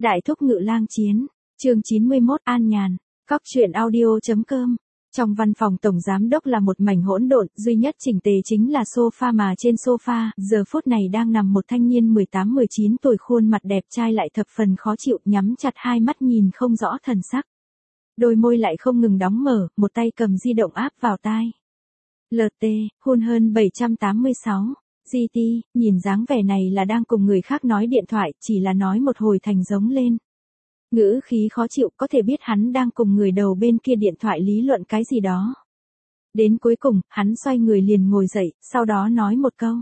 Đại thúc ngự lang chiến, chương 91 An Nhàn, Cóc truyện audio.com. Trong văn phòng tổng giám đốc là một mảnh hỗn độn, duy nhất chỉnh tề chính là sofa, mà trên sofa, giờ phút này đang nằm một thanh niên 18-19 tuổi, khuôn mặt đẹp trai lại thập phần khó chịu, nhắm chặt hai mắt nhìn không rõ thần sắc. Đôi môi lại không ngừng đóng mở, một tay cầm di động áp vào tai. LT, hun hơn 786. GT, nhìn dáng vẻ này là đang cùng người khác nói điện thoại, chỉ là nói một hồi thành giống lên. Ngữ khí khó chịu, có thể biết hắn đang cùng người đầu bên kia điện thoại lý luận cái gì đó. Đến cuối cùng, hắn xoay người liền ngồi dậy, sau đó nói một câu.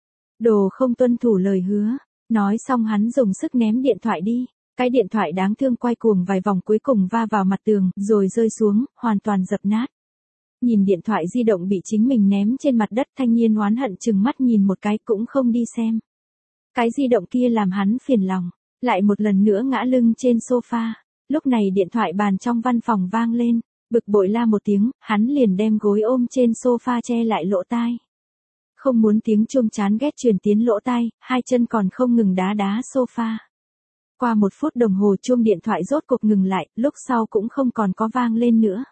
Đồ không tuân thủ lời hứa. Nói xong hắn dùng sức ném điện thoại đi. Cái điện thoại đáng thương quay cuồng vài vòng, cuối cùng va vào mặt tường, rồi rơi xuống, hoàn toàn dập nát. Nhìn điện thoại di động bị chính mình ném trên mặt đất, thanh niên oán hận chừng mắt nhìn một cái cũng không đi xem. Cái di động kia làm hắn phiền lòng, lại một lần nữa ngã lưng trên sofa. Lúc này điện thoại bàn trong văn phòng vang lên, bực bội la một tiếng, hắn liền đem gối ôm trên sofa che lại lỗ tai. Không muốn tiếng chuông chán ghét truyền tiến lỗ tai, hai chân còn không ngừng đá đá sofa. Qua 1 phút đồng hồ chuông điện thoại rốt cuộc ngừng lại, lúc sau cũng không còn có vang lên nữa.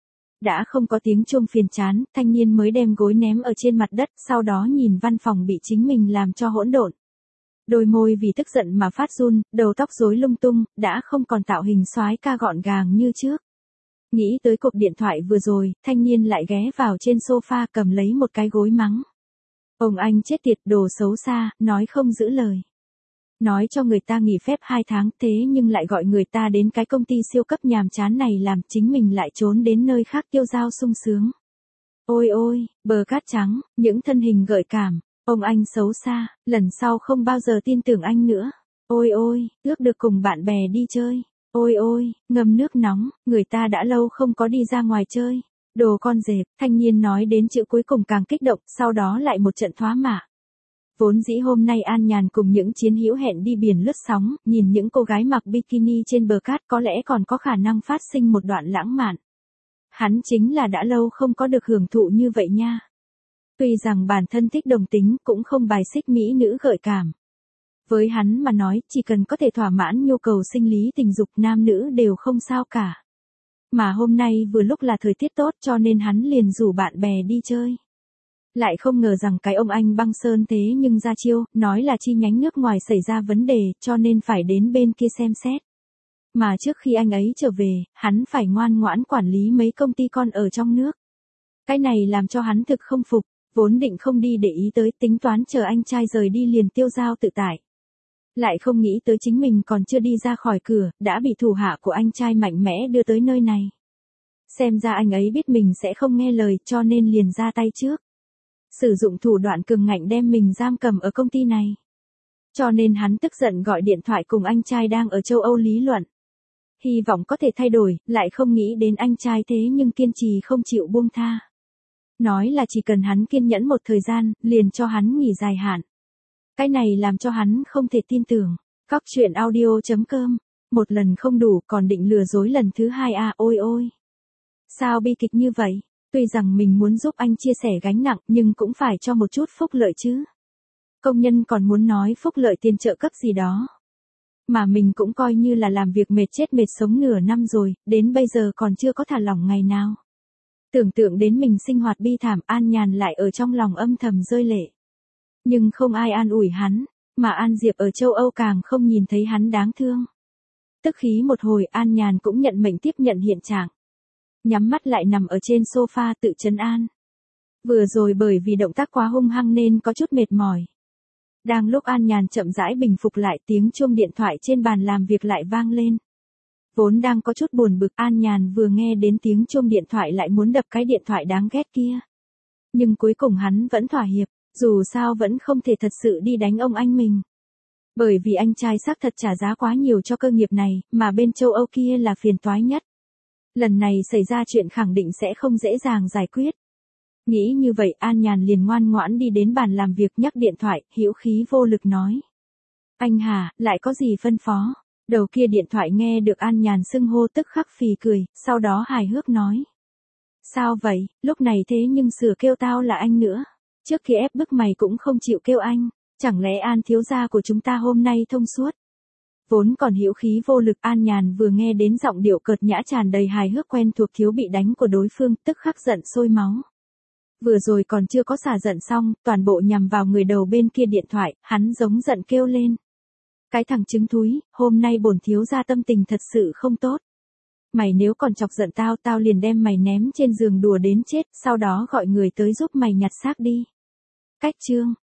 Đã không có tiếng chuông phiền chán, thanh niên mới đem gối ném ở trên mặt đất, sau đó nhìn văn phòng bị chính mình làm cho hỗn độn. Đôi môi vì tức giận mà phát run, đầu tóc rối lung tung, đã không còn tạo hình soái ca gọn gàng như trước. Nghĩ tới cuộc điện thoại vừa rồi, thanh niên lại ghé vào trên sofa cầm lấy một cái gối mắng. Ông anh chết tiệt, đồ xấu xa, nói không giữ lời. Nói cho người ta nghỉ phép 2 tháng, thế nhưng lại gọi người ta đến cái công ty siêu cấp nhàm chán này làm, chính mình lại trốn đến nơi khác tiêu dao sung sướng. Ôi ôi, bờ cát trắng, những thân hình gợi cảm, ông anh xấu xa, lần sau không bao giờ tin tưởng anh nữa. Ôi ôi, ước được cùng bạn bè đi chơi. Ôi ôi, ngâm nước nóng, người ta đã lâu không có đi ra ngoài chơi. Đồ con dẹp, thanh niên nói đến chữ cuối cùng càng kích động, sau đó lại một trận thoá mạ. Vốn dĩ hôm nay An Nhàn cùng những chiến hữu hẹn đi biển lướt sóng, nhìn những cô gái mặc bikini trên bờ cát có lẽ còn có khả năng phát sinh một đoạn lãng mạn. Hắn chính là đã lâu không có được hưởng thụ như vậy nha. Tuy rằng bản thân thích đồng tính, cũng không bài xích mỹ nữ gợi cảm. Với hắn mà nói, chỉ cần có thể thỏa mãn nhu cầu sinh lý tình dục, nam nữ đều không sao cả. Mà hôm nay vừa lúc là thời tiết tốt, cho nên hắn liền rủ bạn bè đi chơi. Lại không ngờ rằng cái ông anh băng sơn thế nhưng ra chiêu, nói là chi nhánh nước ngoài xảy ra vấn đề, cho nên phải đến bên kia xem xét. Mà trước khi anh ấy trở về, hắn phải ngoan ngoãn quản lý mấy công ty con ở trong nước. Cái này làm cho hắn thực không phục, vốn định không đi để ý tới, tính toán chờ anh trai rời đi liền tiêu dao tự tại. Lại không nghĩ tới chính mình còn chưa đi ra khỏi cửa, đã bị thủ hạ của anh trai mạnh mẽ đưa tới nơi này. Xem ra anh ấy biết mình sẽ không nghe lời, cho nên liền ra tay trước. Sử dụng thủ đoạn cường ngạnh đem mình giam cầm ở công ty này. Cho nên hắn tức giận gọi điện thoại cùng anh trai đang ở châu Âu lý luận. Hy vọng có thể thay đổi, lại không nghĩ đến anh trai thế nhưng kiên trì không chịu buông tha. Nói là chỉ cần hắn kiên nhẫn một thời gian, liền cho hắn nghỉ dài hạn. Cái này làm cho hắn không thể tin tưởng. Cóc truyện audio.com. Một lần không đủ còn định lừa dối lần thứ 2 à, ôi ôi. Sao bi kịch như vậy? Tuy rằng mình muốn giúp anh chia sẻ gánh nặng, nhưng cũng phải cho một chút phúc lợi chứ. Công nhân còn muốn nói phúc lợi tiền trợ cấp gì đó. Mà mình cũng coi như là làm việc mệt chết mệt sống nửa năm rồi, đến bây giờ còn chưa có thả lỏng ngày nào. Tưởng tượng đến mình sinh hoạt bi thảm, An Nhàn lại ở trong lòng âm thầm rơi lệ. Nhưng không ai an ủi hắn, mà An Diệp ở châu Âu càng không nhìn thấy hắn đáng thương. Tức khí một hồi, An Nhàn cũng nhận mệnh tiếp nhận hiện trạng. Nhắm mắt lại nằm ở trên sofa tự trấn an. Vừa rồi bởi vì động tác quá hung hăng nên có chút mệt mỏi. Đang lúc An Nhàn chậm rãi bình phục lại, tiếng chuông điện thoại trên bàn làm việc lại vang lên. Vốn đang có chút buồn bực, An Nhàn vừa nghe đến tiếng chuông điện thoại lại muốn đập cái điện thoại đáng ghét kia. Nhưng cuối cùng hắn vẫn thỏa hiệp, dù sao vẫn không thể thật sự đi đánh ông anh mình. Bởi vì anh trai xác thật trả giá quá nhiều cho cơ nghiệp này, mà bên châu Âu kia là phiền toái nhất. Lần này xảy ra chuyện khẳng định sẽ không dễ dàng giải quyết. Nghĩ như vậy, An Nhàn liền ngoan ngoãn đi đến bàn làm việc nhắc điện thoại, hữu khí vô lực nói. Anh Hà, lại có gì phân phó? Đầu kia điện thoại nghe được An Nhàn xưng hô tức khắc phì cười, sau đó hài hước nói. Sao vậy, lúc này thế nhưng sửa kêu tao là anh nữa. Trước khi ép bức mày cũng không chịu kêu anh, chẳng lẽ An thiếu gia của chúng ta hôm nay thông suốt? Vốn còn hữu khí vô lực An Nhàn vừa nghe đến giọng điệu cợt nhã tràn đầy hài hước quen thuộc thiếu bị đánh của đối phương, tức khắc giận sôi máu. Vừa rồi còn chưa có xả giận xong, toàn bộ nhằm vào người đầu bên kia điện thoại, hắn giống giận kêu lên. Cái thằng trứng thúi, hôm nay bổn thiếu gia tâm tình thật sự không tốt. Mày nếu còn chọc giận tao, tao liền đem mày ném trên giường đùa đến chết, sau đó gọi người tới giúp mày nhặt xác đi. Cách chương